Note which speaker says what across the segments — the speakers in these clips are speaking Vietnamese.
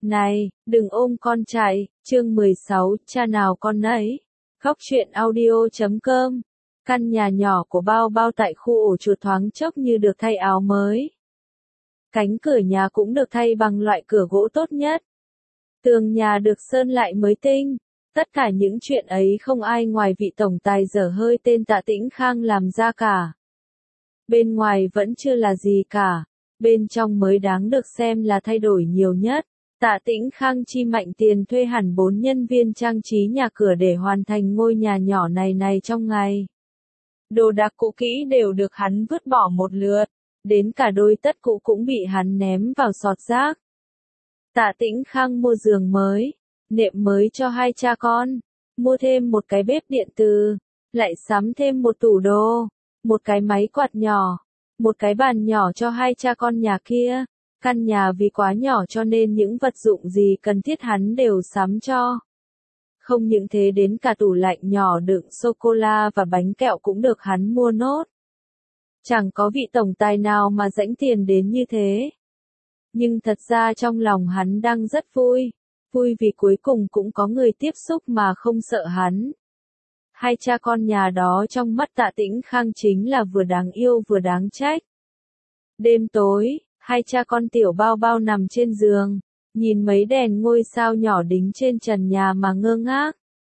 Speaker 1: Này, đừng ôm con chạy, chương 16, cha nào con nấy. Góc truyện audio.com. Căn nhà nhỏ của Bao Bao tại khu ổ chuột thoáng chốc như được thay áo mới. Cánh cửa nhà cũng được thay bằng loại cửa gỗ tốt nhất. Tường nhà được sơn lại mới tinh. Tất cả những chuyện ấy không ai ngoài vị tổng tài dở hơi tên Tạ Tĩnh Khang làm ra cả. Bên ngoài vẫn chưa là gì cả. Bên trong mới đáng được xem là thay đổi nhiều nhất. Tạ Tĩnh Khang chi mạnh tiền thuê hẳn 4 nhân viên trang trí nhà cửa để hoàn thành ngôi nhà nhỏ này trong ngày. Đồ đạc cũ kỹ đều được hắn vứt bỏ một lượt, đến cả đôi tất cũ cũng bị hắn ném vào sọt rác. Tạ Tĩnh Khang mua giường mới, nệm mới cho hai cha con, mua thêm một cái bếp điện từ, lại sắm thêm một tủ đồ, một cái máy quạt nhỏ, một cái bàn nhỏ cho hai cha con nhà kia. Căn nhà vì quá nhỏ cho nên những vật dụng gì cần thiết hắn đều sắm cho. Không những thế đến cả tủ lạnh nhỏ đựng sô-cô-la và bánh kẹo cũng được hắn mua nốt. Chẳng có vị tổng tài nào mà rãnh tiền đến như thế. Nhưng thật ra trong lòng hắn đang rất vui. Vui vì cuối cùng cũng có người tiếp xúc mà không sợ hắn. Hai cha con nhà đó trong mắt Tạ Tĩnh Khang chính là vừa đáng yêu vừa đáng trách. Đêm tối, hai cha con Tiểu Bao Bao nằm trên giường, nhìn mấy đèn ngôi sao nhỏ đính trên trần nhà mà ngơ ngác.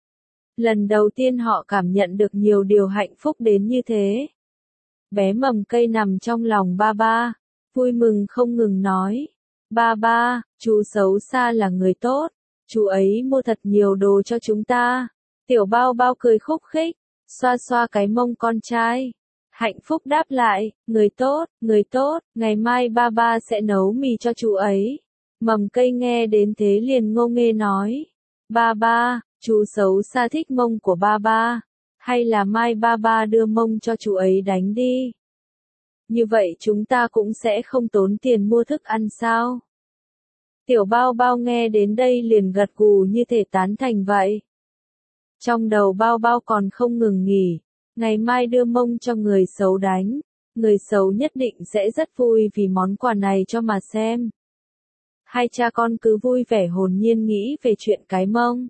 Speaker 1: Lần đầu tiên họ cảm nhận được nhiều điều hạnh phúc đến như thế. Bé Mầm Cây nằm trong lòng ba ba, vui mừng không ngừng nói. Ba ba, chú xấu xa là người tốt, chú ấy mua thật nhiều đồ cho chúng ta. Tiểu Bao Bao cười khúc khích, xoa xoa cái mông con trai. Hạnh phúc đáp lại, người tốt, ngày mai ba ba sẽ nấu mì cho chú ấy. Mầm Cây nghe đến thế liền ngô nghê nói. Ba ba, chú xấu xa thích mông của ba ba. Hay là mai ba ba đưa mông cho chú ấy đánh đi. Như vậy chúng ta cũng sẽ không tốn tiền mua thức ăn sao? Tiểu Bao Bao nghe đến đây liền gật gù như thể tán thành vậy. Trong đầu Bao Bao còn không ngừng nghỉ. Ngày mai đưa mông cho người xấu đánh, người xấu nhất định sẽ rất vui vì món quà này cho mà xem. Hai cha con cứ vui vẻ hồn nhiên nghĩ về chuyện cái mông.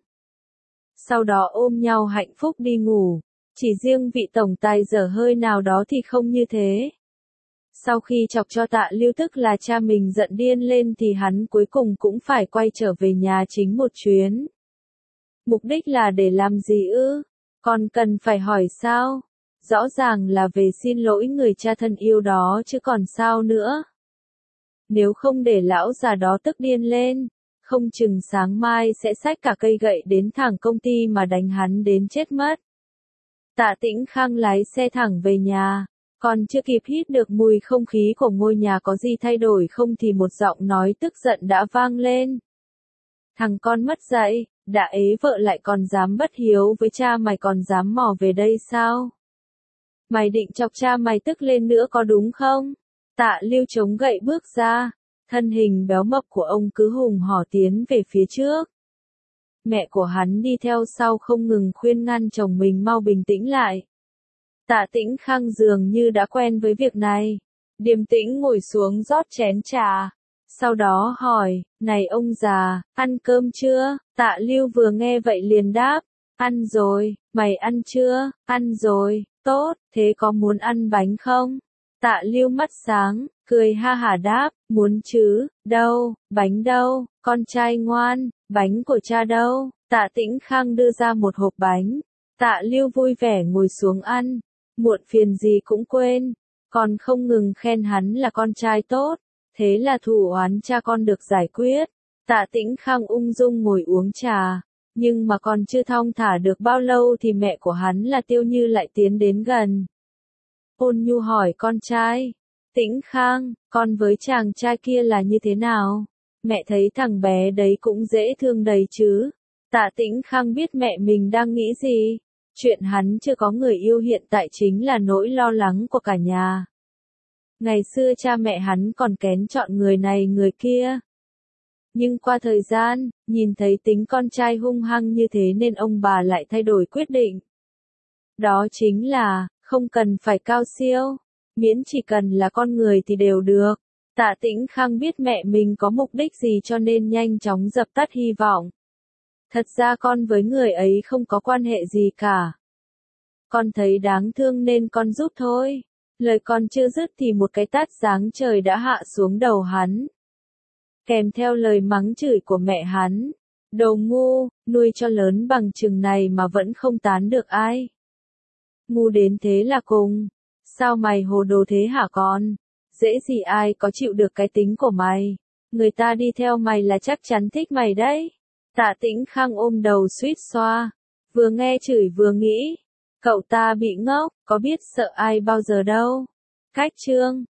Speaker 1: Sau đó ôm nhau hạnh phúc đi ngủ, chỉ riêng vị tổng tài dở hơi nào đó thì không như thế. Sau khi chọc cho Tạ Lưu tức là cha mình giận điên lên thì hắn cuối cùng cũng phải quay trở về nhà chính một chuyến. Mục đích là để làm gì ư? Còn cần phải hỏi sao? Rõ ràng là về xin lỗi người cha thân yêu đó chứ còn sao nữa. Nếu không để lão già đó tức điên lên, không chừng sáng mai sẽ xách cả cây gậy đến thẳng công ty mà đánh hắn đến chết mất. Tạ Tĩnh Khang lái xe thẳng về nhà, còn chưa kịp hít được mùi không khí của ngôi nhà có gì thay đổi không thì một giọng nói tức giận đã vang lên. Thằng con mất dạy, đã ế vợ lại còn dám bất hiếu với cha mày còn dám mò về đây sao? Mày định chọc cha mày tức lên nữa có đúng không? Tạ Lưu chống gậy bước ra, thân hình béo mập của ông cứ hùng hổ tiến về phía trước. Mẹ của hắn đi theo sau không ngừng khuyên ngăn chồng mình mau bình tĩnh lại. Tạ Tĩnh Khang dường như đã quen với việc này, điềm tĩnh ngồi xuống rót chén trà. Sau đó hỏi, này ông già, ăn cơm chưa? Tạ Lưu vừa nghe vậy liền đáp, ăn rồi, mày ăn chưa? Ăn rồi, tốt, thế có muốn ăn bánh không? Tạ Lưu mắt sáng, cười ha hả đáp, muốn chứ, đâu, bánh đâu, con trai ngoan, bánh của cha đâu? Tạ Tĩnh Khang đưa ra một hộp bánh, Tạ Lưu vui vẻ ngồi xuống ăn, muộn phiền gì cũng quên, còn không ngừng khen hắn là con trai tốt. Thế là thù oán cha con được giải quyết. Tạ Tĩnh Khang ung dung ngồi uống trà, nhưng mà còn chưa thong thả được bao lâu thì mẹ của hắn là Tiêu Như lại tiến đến gần. Ôn nhu hỏi con trai, Tĩnh Khang, con với chàng trai kia là như thế nào? Mẹ thấy thằng bé đấy cũng dễ thương đầy chứ. Tạ Tĩnh Khang biết mẹ mình đang nghĩ gì. Chuyện hắn chưa có người yêu hiện tại chính là nỗi lo lắng của cả nhà. Ngày xưa cha mẹ hắn còn kén chọn người này người kia. Nhưng qua thời gian, nhìn thấy tính con trai hung hăng như thế nên ông bà lại thay đổi quyết định. Đó chính là, không cần phải cao siêu, miễn chỉ cần là con người thì đều được. Tạ Tĩnh Khang biết mẹ mình có mục đích gì cho nên nhanh chóng dập tắt hy vọng. Thật ra con với người ấy không có quan hệ gì cả. Con thấy đáng thương nên con giúp thôi. Lời con chưa dứt thì một cái tát giáng trời đã hạ xuống đầu hắn. Kèm theo lời mắng chửi của mẹ hắn. Đồ ngu, nuôi cho lớn bằng chừng này mà vẫn không tán được ai. Ngu đến thế là cùng. Sao mày hồ đồ thế hả con? Dễ gì ai có chịu được cái tính của mày. Người ta đi theo mày là chắc chắn thích mày đấy. Tạ Tĩnh Khang ôm đầu suýt xoa. Vừa nghe chửi vừa nghĩ. Cậu ta bị ngốc, có biết sợ ai bao giờ đâu. Cách chương